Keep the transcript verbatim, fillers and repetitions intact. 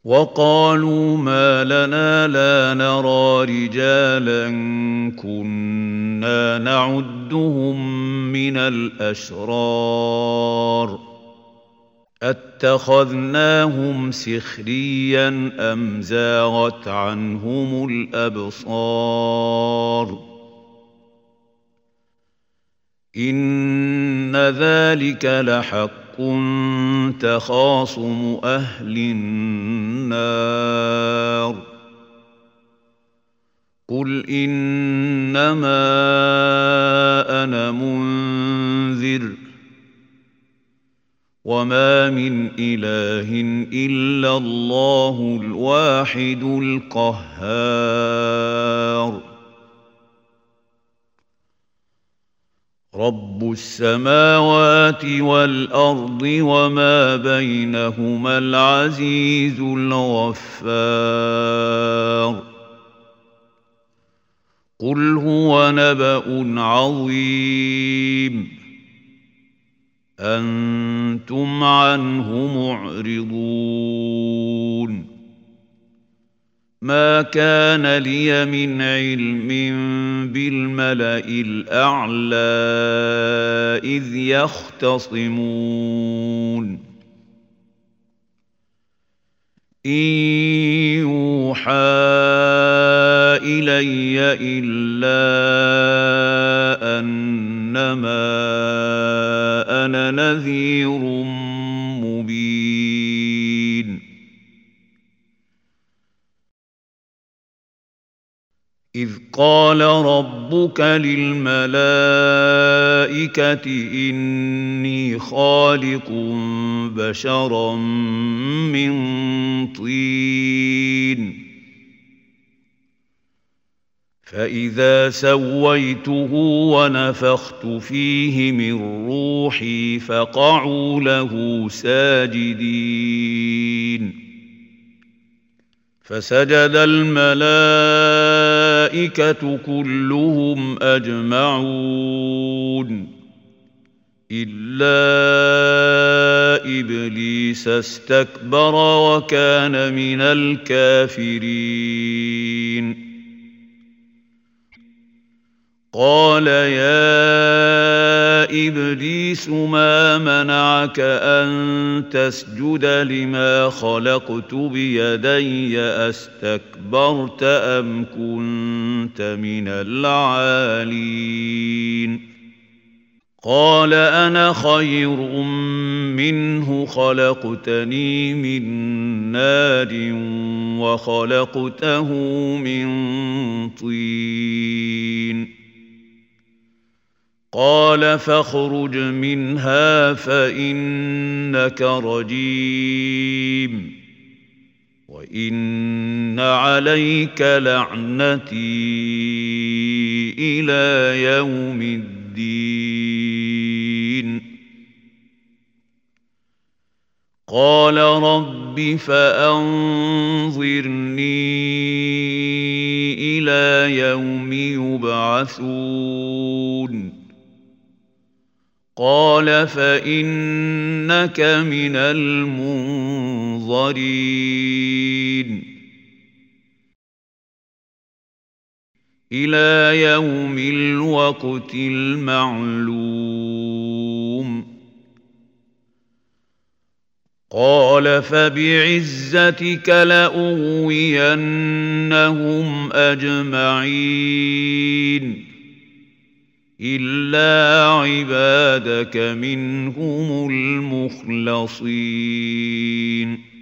وقالوا ما لنا لا نرى رجالا كنا نعدهم من الأشرار أتخذناهم سخريا أم زاغت عنهم الأبصار إن ذلك لحق تخاصم أهل النار قل إنما أنا منذر وما من إله إلا الله الواحد القهار رب السماوات والأرض وما بينهما العزيز الغفار قل هو نبأ عظيم أنتم عنه معرضون ما كان لي من علم بالملأ الأعلى إذ يختصمون إن يوحى إلي إلا أنما أنا نذير مبين إذ قال ربك للملائكة إني خالق بشرا من طين فإذا سويته ونفخت فيه من روحي فقعوا له ساجدين فسجد الملائكة كلهم أجمعون إلا إبليس استكبر وكان من الكافرين قال يا إبليس ما منعك أن تسجد لما خلقت بيدي أستكبرت أم كنت من العالين قال أنا خير منه خلقتني من نار وخلقته من طين قال فاخرج منها فإنك رجيم وإن عليك لعنتي إلى يوم الدين قال رب فأنظرني إلى يوم يبعثون قال فإنك من المنظرين إلى يوم الوقت المعلوم قال فبعزتك لأغوينهم أجمعين إلا عبادك منهم المخلصين